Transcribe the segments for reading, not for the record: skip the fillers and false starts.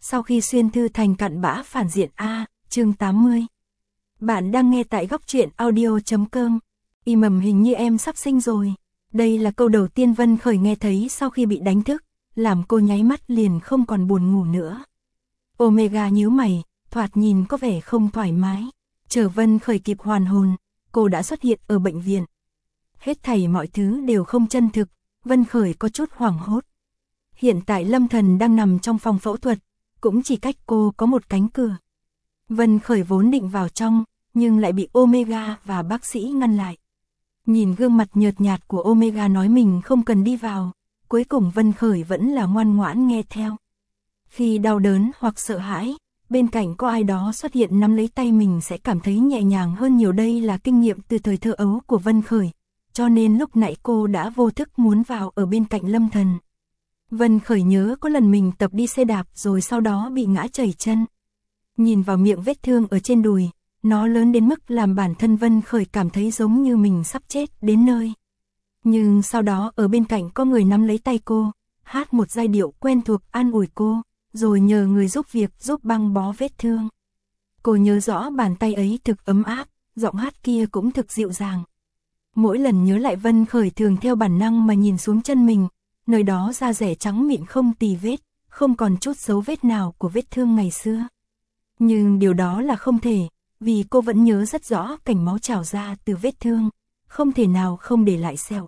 Sau khi xuyên thư thành cặn bã phản diện A, chương 80. Bạn đang nghe tại góc truyện audio.com. Y mầm hình như em sắp sinh rồi. Đây là câu đầu tiên Vân Khởi nghe thấy sau khi bị đánh thức, làm cô nháy mắt liền không còn buồn ngủ nữa. Omega nhíu mày, thoạt nhìn có vẻ không thoải mái. Chờ Vân Khởi kịp hoàn hồn, cô đã xuất hiện ở bệnh viện. Hết thảy mọi thứ đều không chân thực, Vân Khởi có chút hoảng hốt. Hiện tại Lâm Thần đang nằm trong phòng phẫu thuật, cũng chỉ cách cô có một cánh cửa. Vân Khởi vốn định vào trong, nhưng lại bị Omega và bác sĩ ngăn lại. Nhìn gương mặt nhợt nhạt của Omega nói mình không cần đi vào, cuối cùng Vân Khởi vẫn là ngoan ngoãn nghe theo. Khi đau đớn hoặc sợ hãi, bên cạnh có ai đó xuất hiện nắm lấy tay mình sẽ cảm thấy nhẹ nhàng hơn nhiều. Đây là kinh nghiệm từ thời thơ ấu của Vân Khởi, cho nên lúc nãy cô đã vô thức muốn vào ở bên cạnh Lâm Thần. Vân Khởi nhớ có lần mình tập đi xe đạp rồi sau đó bị ngã chảy chân. Nhìn vào miệng vết thương ở trên đùi, nó lớn đến mức làm bản thân Vân Khởi cảm thấy giống như mình sắp chết đến nơi. Nhưng sau đó ở bên cạnh có người nắm lấy tay cô, hát một giai điệu quen thuộc an ủi cô, rồi nhờ người giúp việc giúp băng bó vết thương. Cô nhớ rõ bàn tay ấy thực ấm áp, giọng hát kia cũng thực dịu dàng. Mỗi lần nhớ lại Vân Khởi thường theo bản năng mà nhìn xuống chân mình, nơi đó da rẻ trắng mịn không tì vết, không còn chút dấu vết nào của vết thương ngày xưa. Nhưng điều đó là không thể, vì cô vẫn nhớ rất rõ cảnh máu trào ra từ vết thương, không thể nào không để lại sẹo.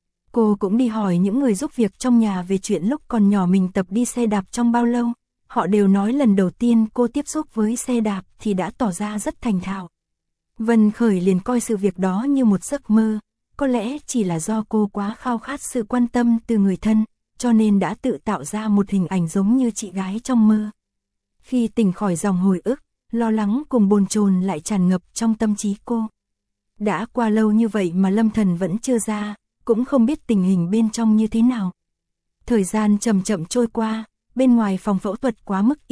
Cô cũng đi hỏi những người giúp việc trong nhà về chuyện lúc còn nhỏ mình tập đi xe đạp trong bao lâu. Họ đều nói lần đầu tiên cô tiếp xúc với xe đạp thì đã tỏ ra rất thành thạo. Vân Khởi liền coi sự việc đó như một giấc mơ, có lẽ chỉ là do cô quá khao khát sự quan tâm từ người thân, cho nên đã tự tạo ra một hình ảnh giống như chị gái trong mơ. Khi tỉnh khỏi dòng hồi ức, lo lắng cùng bồn chồn lại tràn ngập trong tâm trí cô. Đã qua lâu như vậy mà Lâm Thần vẫn chưa ra, cũng không biết tình hình bên trong như thế nào. Thời gian chậm chậm trôi qua, bên ngoài phòng phẫu thuật quá mức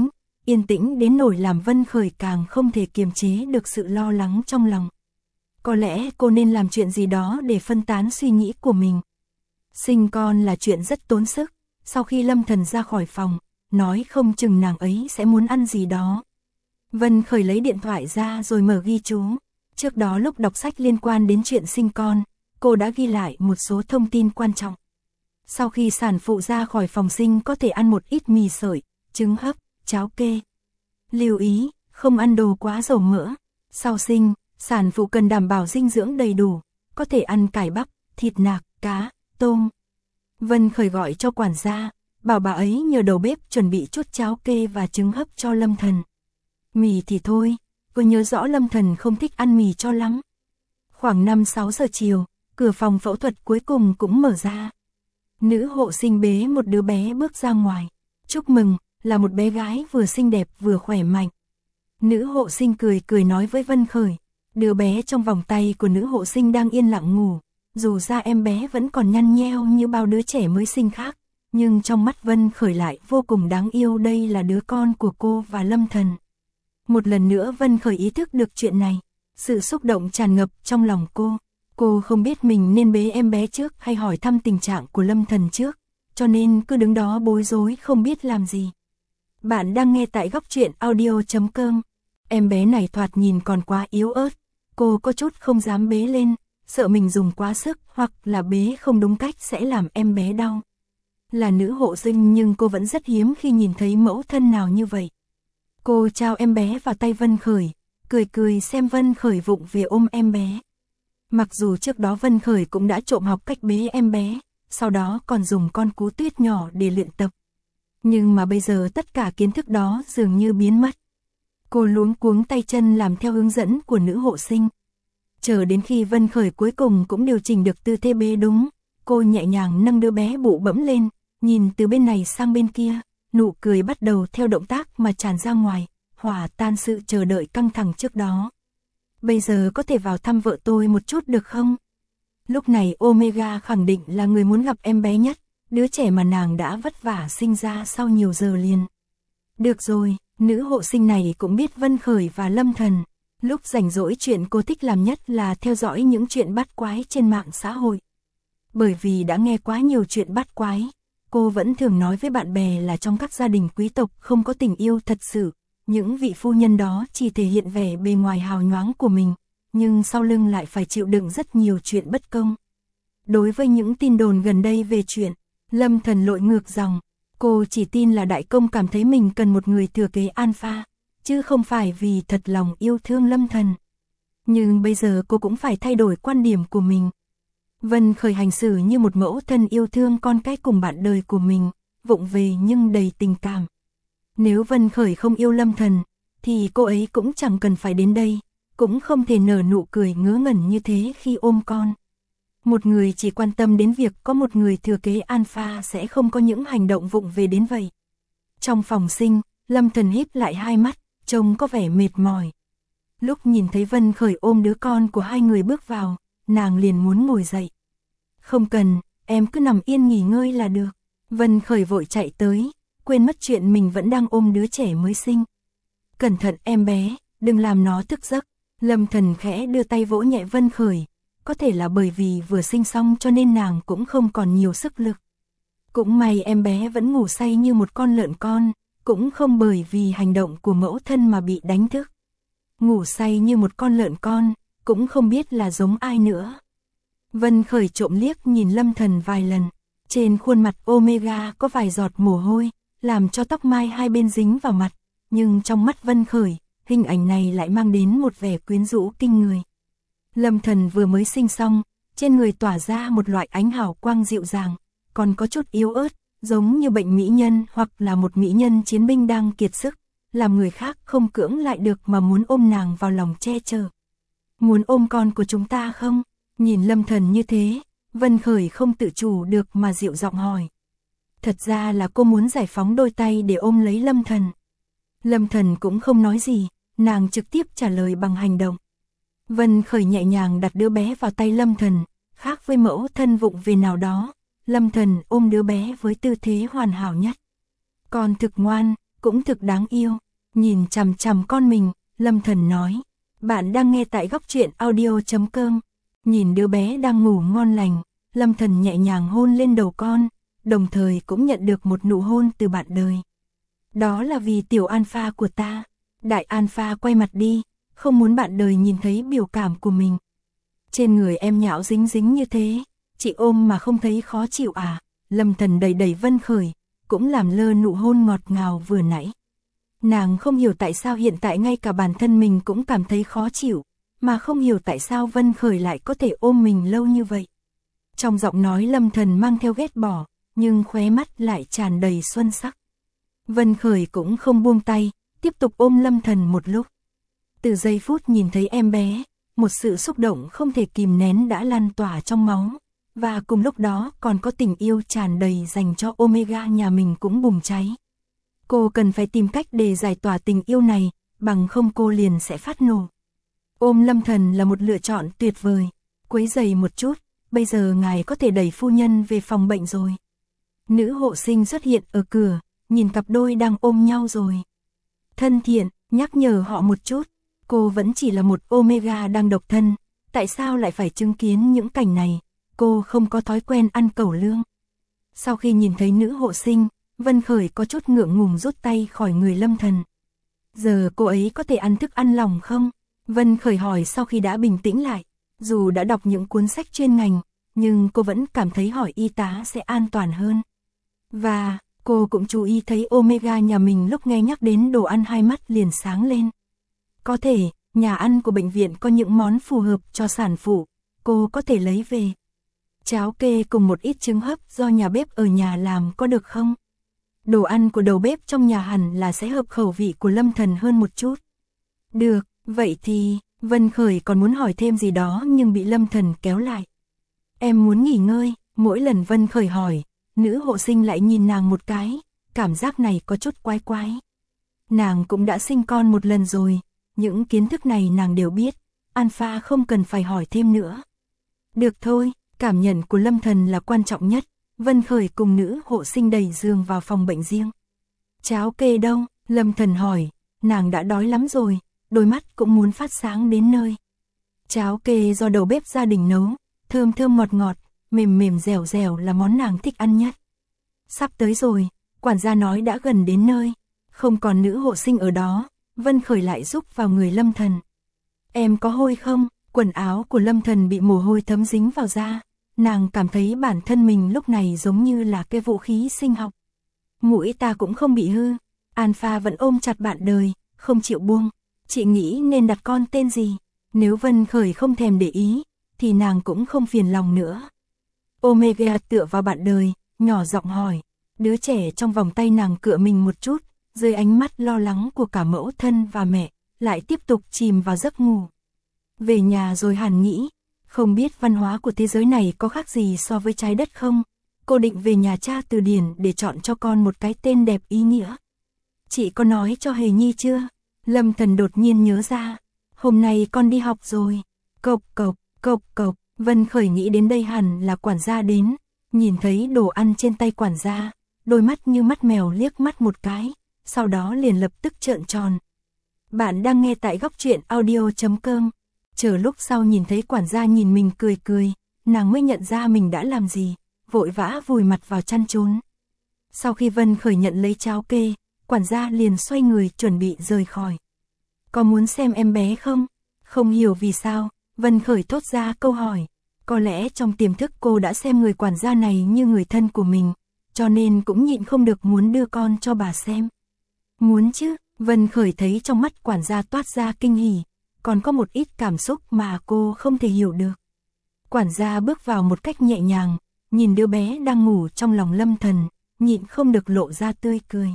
yên tĩnh đến nỗi làm Vân Khởi càng không thể kiềm chế được sự lo lắng trong lòng. Có lẽ cô nên làm chuyện gì đó để phân tán suy nghĩ của mình. Sinh con là chuyện rất tốn sức, sau khi Lâm Thần ra khỏi phòng, nói không chừng nàng ấy sẽ muốn ăn gì đó. Vân Khởi lấy điện thoại ra rồi mở ghi chú. Trước đó lúc đọc sách liên quan đến chuyện sinh con, cô đã ghi lại một số thông tin quan trọng. Sau khi sản phụ ra khỏi phòng sinh có thể ăn một ít mì sợi, trứng hấp, cháo kê. Lưu ý, không ăn đồ quá dầu mỡ. Sau sinh, sản phụ cần đảm bảo dinh dưỡng đầy đủ, có thể ăn cải bắp, thịt nạc, cá, tôm. Vân Khởi gọi cho quản gia, bảo bà ấy nhờ đầu bếp chuẩn bị chút cháo kê và trứng hấp cho Lâm Thần. Mì thì thôi, cô nhớ rõ Lâm Thần không thích ăn mì cho lắm. Khoảng 5-6 giờ chiều, cửa phòng phẫu thuật cuối cùng cũng mở ra. Nữ hộ sinh bế một đứa bé bước ra ngoài. Chúc mừng, là một bé gái vừa xinh đẹp vừa khỏe mạnh. Nữ hộ sinh cười nói với Vân Khởi. Đứa bé trong vòng tay của nữ hộ sinh đang yên lặng ngủ. Dù da em bé vẫn còn nhăn nheo như bao đứa trẻ mới sinh khác, nhưng trong mắt Vân Khởi lại vô cùng đáng yêu. Đây là đứa con của cô và Lâm Thần. Một lần nữa Vân Khởi ý thức được chuyện này. Sự xúc động tràn ngập trong lòng cô. Cô không biết mình nên bế em bé trước hay hỏi thăm tình trạng của Lâm Thần trước, cho nên cứ đứng đó bối rối không biết làm gì. Bạn đang nghe tại góc truyện audio.com. Em bé này thoạt nhìn còn quá yếu ớt, cô có chút không dám bế lên, sợ mình dùng quá sức hoặc là bế không đúng cách sẽ làm em bé đau. Là nữ hộ sinh nhưng cô vẫn rất hiếm khi nhìn thấy mẫu thân nào như vậy. Cô trao em bé vào tay Vân Khởi, cười xem Vân Khởi vụng về ôm em bé. Mặc dù trước đó Vân Khởi cũng đã trộm học cách bế em bé, sau đó còn dùng con cú tuyết nhỏ để luyện tập. Nhưng mà bây giờ tất cả kiến thức đó dường như biến mất. Cô luống cuống tay chân làm theo hướng dẫn của nữ hộ sinh. Chờ đến khi Vân Khởi cuối cùng cũng điều chỉnh được tư thế bế đúng, cô nhẹ nhàng nâng đứa bé bụ bẫm lên, nhìn từ bên này sang bên kia, nụ cười bắt đầu theo động tác mà tràn ra ngoài, hòa tan sự chờ đợi căng thẳng trước đó. Bây giờ có thể vào thăm vợ tôi một chút được không? Lúc này Omega khẳng định là người muốn gặp em bé nhất, đứa trẻ mà nàng đã vất vả sinh ra sau nhiều giờ liền. Được rồi, nữ hộ sinh này cũng biết Vân Khởi và Lâm Thần. Lúc rảnh rỗi chuyện cô thích làm nhất là theo dõi những chuyện bắt quái trên mạng xã hội. Bởi vì đã nghe quá nhiều chuyện bắt quái, cô vẫn thường nói với bạn bè là trong các gia đình quý tộc không có tình yêu thật sự, những vị phu nhân đó chỉ thể hiện vẻ bề ngoài hào nhoáng của mình, nhưng sau lưng lại phải chịu đựng rất nhiều chuyện bất công. Đối với những tin đồn gần đây về chuyện Lâm Thần lội ngược dòng, cô chỉ tin là đại công cảm thấy mình cần một người thừa kế alpha, chứ không phải vì thật lòng yêu thương Lâm Thần. Nhưng bây giờ cô cũng phải thay đổi quan điểm của mình. Vân Khởi hành xử như một mẫu thân yêu thương con cái cùng bạn đời của mình, vụng về nhưng đầy tình cảm. Nếu Vân Khởi không yêu Lâm Thần, thì cô ấy cũng chẳng cần phải đến đây, cũng không thể nở nụ cười ngớ ngẩn như thế khi ôm con. Một người chỉ quan tâm đến việc có một người thừa kế alpha sẽ không có những hành động vụng về đến vậy. Trong phòng sinh, Lâm Thần híp lại hai mắt, trông có vẻ mệt mỏi. Lúc nhìn thấy Vân Khởi ôm đứa con của hai người bước vào, nàng liền muốn ngồi dậy. Không cần, em cứ nằm yên nghỉ ngơi là được. Vân Khởi vội chạy tới, quên mất chuyện mình vẫn đang ôm đứa trẻ mới sinh. Cẩn thận em bé, đừng làm nó thức giấc. Lâm Thần khẽ đưa tay vỗ nhẹ Vân Khởi. Có thể là bởi vì vừa sinh xong cho nên nàng cũng không còn nhiều sức lực. Cũng may em bé vẫn ngủ say như một con lợn con, cũng không bởi vì hành động của mẫu thân mà bị đánh thức. Ngủ say như một con lợn con, cũng không biết là giống ai nữa. Vân Khởi trộm liếc nhìn Lâm Thần vài lần, trên khuôn mặt Omega có vài giọt mồ hôi, làm cho tóc mai hai bên dính vào mặt, nhưng trong mắt Vân Khởi, hình ảnh này lại mang đến một vẻ quyến rũ kinh người. Lâm Thần vừa mới sinh xong, trên người tỏa ra một loại ánh hào quang dịu dàng, còn có chút yếu ớt, giống như bệnh mỹ nhân hoặc là một mỹ nhân chiến binh đang kiệt sức, làm người khác không cưỡng lại được mà muốn ôm nàng vào lòng che chở. Muốn ôm con của chúng ta không? Nhìn Lâm Thần như thế, Vân Khởi không tự chủ được mà dịu giọng hỏi. Thật ra là cô muốn giải phóng đôi tay để ôm lấy Lâm Thần. Lâm Thần cũng không nói gì, nàng trực tiếp trả lời bằng hành động. Vân Khởi nhẹ nhàng đặt đứa bé vào tay Lâm Thần, khác với mẫu thân vụng về nào đó, Lâm Thần ôm đứa bé với tư thế hoàn hảo nhất. Con thực ngoan, cũng thực đáng yêu. Nhìn chằm chằm con mình, Lâm Thần nói. Bạn đang nghe tại góc truyện audio.com. Nhìn đứa bé đang ngủ ngon lành, Lâm Thần nhẹ nhàng hôn lên đầu con, đồng thời cũng nhận được một nụ hôn từ bạn đời. Đó là vì tiểu alpha của ta. Đại alpha quay mặt đi, không muốn bạn đời nhìn thấy biểu cảm của mình. Trên người em nhão dính dính như thế, chị ôm mà không thấy khó chịu à? Lâm Thần đẩy đẩy Vân Khởi, cũng làm lơ nụ hôn ngọt ngào vừa nãy. Nàng không hiểu tại sao hiện tại ngay cả bản thân mình cũng cảm thấy khó chịu, mà không hiểu tại sao Vân Khởi lại có thể ôm mình lâu như vậy. Trong giọng nói Lâm Thần mang theo ghét bỏ, nhưng khóe mắt lại tràn đầy xuân sắc. Vân Khởi cũng không buông tay, tiếp tục ôm Lâm Thần một lúc. Từ giây phút nhìn thấy em bé, một sự xúc động không thể kìm nén đã lan tỏa trong máu, và cùng lúc đó còn có tình yêu tràn đầy dành cho Omega nhà mình cũng bùng cháy. Cô cần phải tìm cách để giải tỏa tình yêu này, bằng không cô liền sẽ phát nổ. Ôm Lâm Thần là một lựa chọn tuyệt vời. Quấy giày một chút, bây giờ ngài có thể đẩy phu nhân về phòng bệnh rồi. Nữ hộ sinh xuất hiện ở cửa, nhìn cặp đôi đang ôm nhau rồi. Thân thiện, nhắc nhở họ một chút, cô vẫn chỉ là một Omega đang độc thân, tại sao lại phải chứng kiến những cảnh này, cô không có thói quen ăn cẩu lương. Sau khi nhìn thấy nữ hộ sinh, Vân Khởi có chút ngượng ngùng rút tay khỏi người Lâm Thần. Giờ cô ấy có thể ăn thức ăn lòng không? Vân Khởi hỏi sau khi đã bình tĩnh lại. Dù đã đọc những cuốn sách chuyên ngành, nhưng cô vẫn cảm thấy hỏi y tá sẽ an toàn hơn. Và cô cũng chú ý thấy Omega nhà mình lúc nghe nhắc đến đồ ăn hai mắt liền sáng lên. Có thể, nhà ăn của bệnh viện có những món phù hợp cho sản phụ, cô có thể lấy về. Cháo kê cùng một ít trứng hấp do nhà bếp ở nhà làm có được không? Đồ ăn của đầu bếp trong nhà hẳn là sẽ hợp khẩu vị của Lâm Thần hơn một chút. Được, vậy thì, Vân Khởi còn muốn hỏi thêm gì đó nhưng bị Lâm Thần kéo lại. Em muốn nghỉ ngơi, mỗi lần Vân Khởi hỏi, nữ hộ sinh lại nhìn nàng một cái, cảm giác này có chút quái quái. Nàng cũng đã sinh con một lần rồi, những kiến thức này nàng đều biết, Alpha không cần phải hỏi thêm nữa. Được thôi, cảm nhận của Lâm Thần là quan trọng nhất. Vân Khởi cùng nữ hộ sinh đẩy giường vào phòng bệnh riêng. Cháo kê đâu? Lâm Thần hỏi, nàng đã đói lắm rồi, đôi mắt cũng muốn phát sáng đến nơi. Cháo kê do đầu bếp gia đình nấu, thơm thơm ngọt ngọt, mềm mềm dẻo dẻo là món nàng thích ăn nhất. Sắp tới rồi, quản gia nói đã gần đến nơi, không còn nữ hộ sinh ở đó, Vân Khởi lại giúp vào người Lâm Thần. Em có hôi không? Quần áo của Lâm Thần bị mồ hôi thấm dính vào da, nàng cảm thấy bản thân mình lúc này giống như là cái vũ khí sinh học. Mũi ta cũng không bị hư. Alpha vẫn ôm chặt bạn đời, không chịu buông. Chị nghĩ nên đặt con tên gì? Nếu Vân Khởi không thèm để ý, thì nàng cũng không phiền lòng nữa. Omega tựa vào bạn đời, nhỏ giọng hỏi. Đứa trẻ trong vòng tay nàng cựa mình một chút, dưới ánh mắt lo lắng của cả mẫu thân và mẹ, lại tiếp tục chìm vào giấc ngủ. Về nhà rồi hẳn nghĩ, không biết văn hóa của thế giới này có khác gì so với trái đất không? Cô định về nhà tra từ điển để chọn cho con một cái tên đẹp ý nghĩa. Chị có nói cho Hề Nhi chưa? Lâm Thần đột nhiên nhớ ra. Hôm nay con đi học rồi. Cộc cộc, cộc cộc. Vân Khởi nghĩ đến đây hẳn là quản gia đến. Nhìn thấy đồ ăn trên tay quản gia, đôi mắt như mắt mèo liếc mắt một cái, sau đó liền lập tức trợn tròn. Bạn đang nghe tại góc truyện audio.com. Chờ lúc sau nhìn thấy quản gia nhìn mình cười cười, nàng mới nhận ra mình đã làm gì, vội vã vùi mặt vào chăn trốn. Sau khi Vân Khởi nhận lấy cháo kê, quản gia liền xoay người chuẩn bị rời khỏi. Có muốn xem em bé không? Không hiểu vì sao, Vân Khởi thốt ra câu hỏi. Có lẽ trong tiềm thức cô đã xem người quản gia này như người thân của mình, cho nên cũng nhịn không được muốn đưa con cho bà xem. Muốn chứ, Vân Khởi thấy trong mắt quản gia toát ra kinh hỉ, còn có một ít cảm xúc mà cô không thể hiểu được. Quản gia bước vào một cách nhẹ nhàng, nhìn đứa bé đang ngủ trong lòng Lâm Thần, nhịn không được lộ ra tươi cười.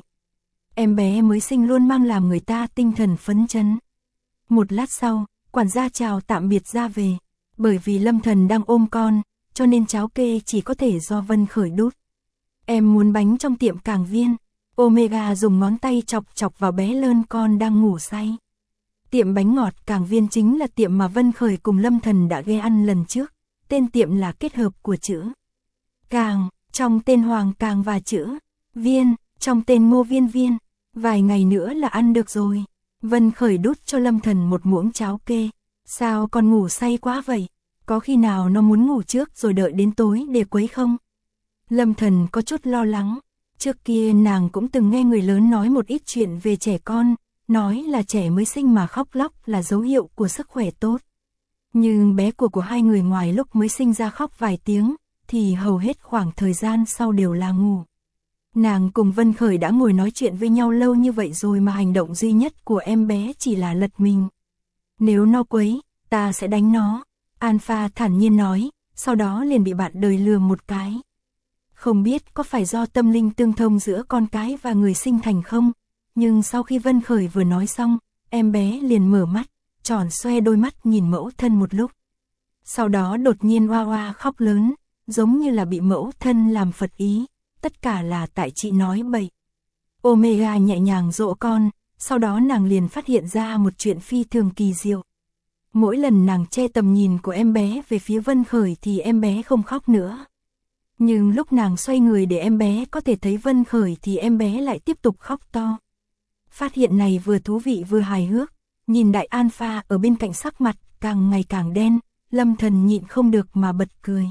Em bé mới sinh luôn mang làm người ta tinh thần phấn chấn. Một lát sau, quản gia chào tạm biệt ra về. Bởi vì Lâm Thần đang ôm con, cho nên cháo kê chỉ có thể do Vân Khởi đút. Em muốn bánh trong tiệm Càng Viên. Omega dùng ngón tay chọc chọc vào bé lơn con đang ngủ say. Tiệm bánh ngọt Càng Viên chính là tiệm mà Vân Khởi cùng Lâm Thần đã ghé ăn lần trước. Tên tiệm là kết hợp của chữ Càng, trong tên Hoàng Càng và chữ Viên, trong tên Ngô Viên Viên. Vài ngày nữa là ăn được rồi. Vân Khởi đút cho Lâm Thần một muỗng cháo kê. Sao con ngủ say quá vậy? Có khi nào nó muốn ngủ trước rồi đợi đến tối để quấy không? Lâm Thần có chút lo lắng. Trước kia nàng cũng từng nghe người lớn nói một ít chuyện về trẻ con, nói là trẻ mới sinh mà khóc lóc là dấu hiệu của sức khỏe tốt. Nhưng bé của hai người ngoài lúc mới sinh ra khóc vài tiếng, thì hầu hết khoảng thời gian sau đều là ngủ. Nàng cùng Vân Khởi đã ngồi nói chuyện với nhau lâu như vậy rồi mà hành động duy nhất của em bé chỉ là lật mình. Nếu nó quấy, ta sẽ đánh nó. Alpha thản nhiên nói, sau đó liền bị bạn đời lừa một cái. Không biết có phải do tâm linh tương thông giữa con cái và người sinh thành không, nhưng sau khi Vân Khởi vừa nói xong, em bé liền mở mắt, tròn xoe đôi mắt nhìn mẫu thân một lúc. Sau đó đột nhiên oa oa khóc lớn, giống như là bị mẫu thân làm phật ý, tất cả là tại chị nói bậy. Omega nhẹ nhàng dỗ con, sau đó nàng liền phát hiện ra một chuyện phi thường kỳ diệu. Mỗi lần nàng che tầm nhìn của em bé về phía Vân Khởi thì em bé không khóc nữa. Nhưng lúc nàng xoay người để em bé có thể thấy Vân Khởi thì em bé lại tiếp tục khóc to. Phát hiện này vừa thú vị vừa hài hước, nhìn đại Alpha ở bên cạnh sắc mặt càng ngày càng đen, Lâm Thần nhịn không được mà bật cười.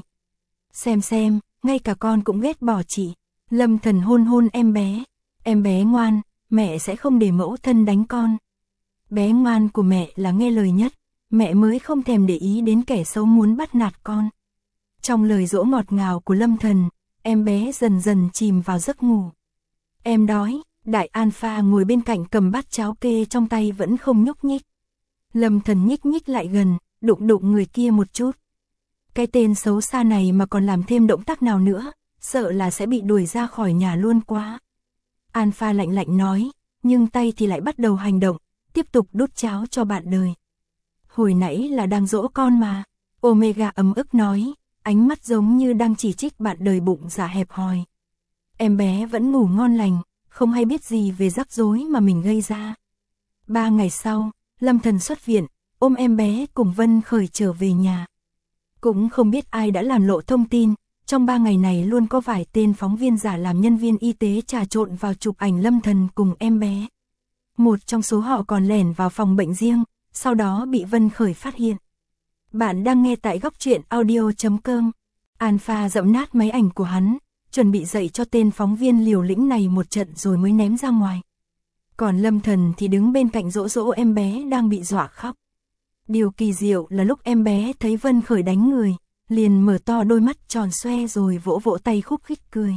Xem, ngay cả con cũng ghét bỏ chị. Lâm Thần hôn hôn em bé ngoan, mẹ sẽ không để mẫu thân đánh con. Bé ngoan của mẹ là nghe lời nhất, mẹ mới không thèm để ý đến kẻ xấu muốn bắt nạt con. Trong lời dỗ ngọt ngào của Lâm Thần, em bé dần dần chìm vào giấc ngủ. Em đói, đại Alpha ngồi bên cạnh cầm bát cháo kê trong tay vẫn không nhúc nhích. Lâm Thần nhích nhích lại gần, đụng đụng người kia một chút. Cái tên xấu xa này mà còn làm thêm động tác nào nữa, sợ là sẽ bị đuổi ra khỏi nhà luôn quá. Alpha lạnh lạnh nói, nhưng tay thì lại bắt đầu hành động, tiếp tục đút cháo cho bạn đời. Hồi nãy là đang dỗ con mà. Omega ấm ức nói, ánh mắt giống như đang chỉ trích bạn đời bụng dạ hẹp hòi. Em bé vẫn ngủ ngon lành, không hay biết gì về rắc rối mà mình gây ra. 3 ngày sau, Lâm Thần xuất viện, ôm em bé cùng Vân Khởi trở về nhà. Cũng không biết ai đã làm lộ thông tin, trong 3 ngày này luôn có vài tên phóng viên giả làm nhân viên y tế trà trộn vào chụp ảnh Lâm Thần cùng em bé. Một trong số họ còn lẻn vào phòng bệnh riêng, sau đó bị Vân Khởi phát hiện. Bạn đang nghe tại góc truyện audio.com. Alpha dẫm nát máy ảnh của hắn, chuẩn bị dạy cho tên phóng viên liều lĩnh này một trận rồi mới ném ra ngoài. Còn Lâm Thần thì đứng bên cạnh dỗ dỗ em bé đang bị dọa khóc. Điều kỳ diệu là lúc em bé thấy Vân Khởi đánh người, liền mở to đôi mắt tròn xoe rồi vỗ vỗ tay khúc khích cười.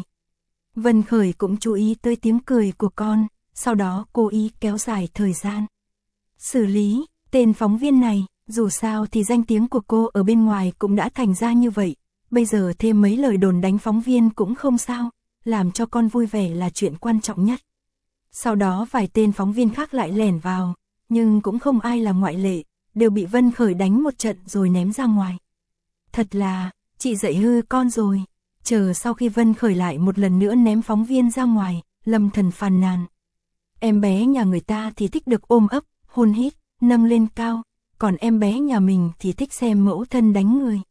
Vân Khởi cũng chú ý tới tiếng cười của con, sau đó cố ý kéo dài thời gian. Xử lý, tên phóng viên này, dù sao thì danh tiếng của cô ở bên ngoài cũng đã thành ra như vậy, bây giờ thêm mấy lời đồn đánh phóng viên cũng không sao, làm cho con vui vẻ là chuyện quan trọng nhất. Sau đó vài tên phóng viên khác lại lẻn vào, nhưng cũng không ai là ngoại lệ, đều bị Vân Khởi đánh một trận rồi ném ra ngoài. Thật là, chị dạy hư con rồi. Chờ sau khi Vân Khởi lại một lần nữa ném phóng viên ra ngoài, Lâm Thần phàn nàn. Em bé nhà người ta thì thích được ôm ấp, hôn hít, nâng lên cao, còn em bé nhà mình thì thích xem mẫu thân đánh người.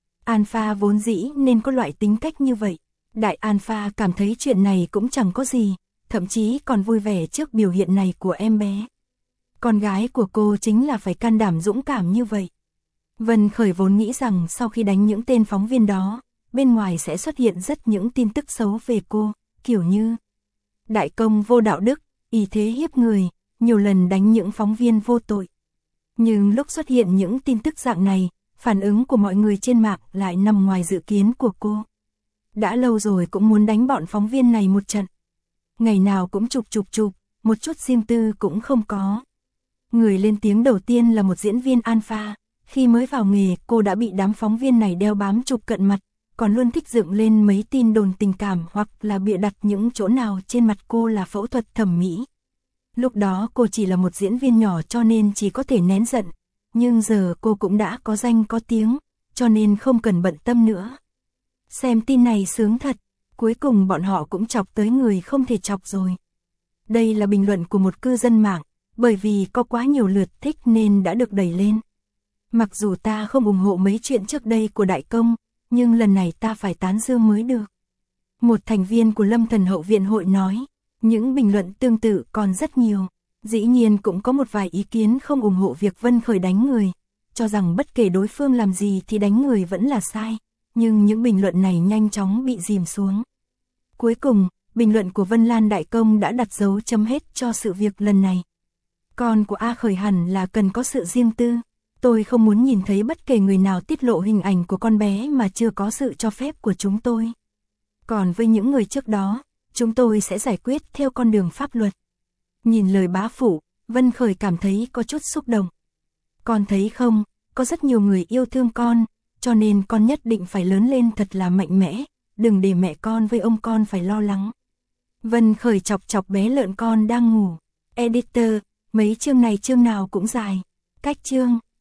Alpha vốn dĩ nên có loại tính cách như vậy. Đại Alpha cảm thấy chuyện này cũng chẳng có gì, thậm chí còn vui vẻ trước biểu hiện này của em bé. Con gái của cô chính là phải can đảm dũng cảm như vậy. Vân Khởi vốn nghĩ rằng sau khi đánh những tên phóng viên đó, bên ngoài sẽ xuất hiện rất những tin tức xấu về cô, kiểu như đại công vô đạo đức, y thế hiếp người, nhiều lần đánh những phóng viên vô tội. Nhưng lúc xuất hiện những tin tức dạng này, phản ứng của mọi người trên mạng lại nằm ngoài dự kiến của cô. Đã lâu rồi cũng muốn đánh bọn phóng viên này một trận. Ngày nào cũng chụp, một chút riêng tư cũng không có. Người lên tiếng đầu tiên là một diễn viên Alpha. Khi mới vào nghề cô đã bị đám phóng viên này đeo bám chụp cận mặt, còn luôn thích dựng lên mấy tin đồn tình cảm hoặc là bịa đặt những chỗ nào trên mặt cô là phẫu thuật thẩm mỹ. Lúc đó cô chỉ là một diễn viên nhỏ cho nên chỉ có thể nén giận, nhưng giờ cô cũng đã có danh có tiếng, cho nên không cần bận tâm nữa. Xem tin này sướng thật, cuối cùng bọn họ cũng chọc tới người không thể chọc rồi. Đây là bình luận của một cư dân mạng, bởi vì có quá nhiều lượt thích nên đã được đẩy lên. Mặc dù ta không ủng hộ mấy chuyện trước đây của đại công, nhưng lần này ta phải tán dương mới được. Một thành viên của Lâm Thần Hậu Viện Hội nói, những bình luận tương tự còn rất nhiều. Dĩ nhiên cũng có một vài ý kiến không ủng hộ việc Vân Khởi đánh người, cho rằng bất kể đối phương làm gì thì đánh người vẫn là sai, nhưng những bình luận này nhanh chóng bị dìm xuống. Cuối cùng, bình luận của Vân Lan Đại Công đã đặt dấu chấm hết cho sự việc lần này. Con của A Khởi hẳn là cần có sự riêng tư. Tôi không muốn nhìn thấy bất kể người nào tiết lộ hình ảnh của con bé mà chưa có sự cho phép của chúng tôi. Còn với những người trước đó, chúng tôi sẽ giải quyết theo con đường pháp luật. Nhìn lời bá phụ, Vân Khởi cảm thấy có chút xúc động. Con thấy không, có rất nhiều người yêu thương con, cho nên con nhất định phải lớn lên thật là mạnh mẽ, đừng để mẹ con với ông con phải lo lắng. Vân Khởi chọc chọc bé lợn con đang ngủ. Editor, mấy chương này chương nào cũng dài. Cách chương,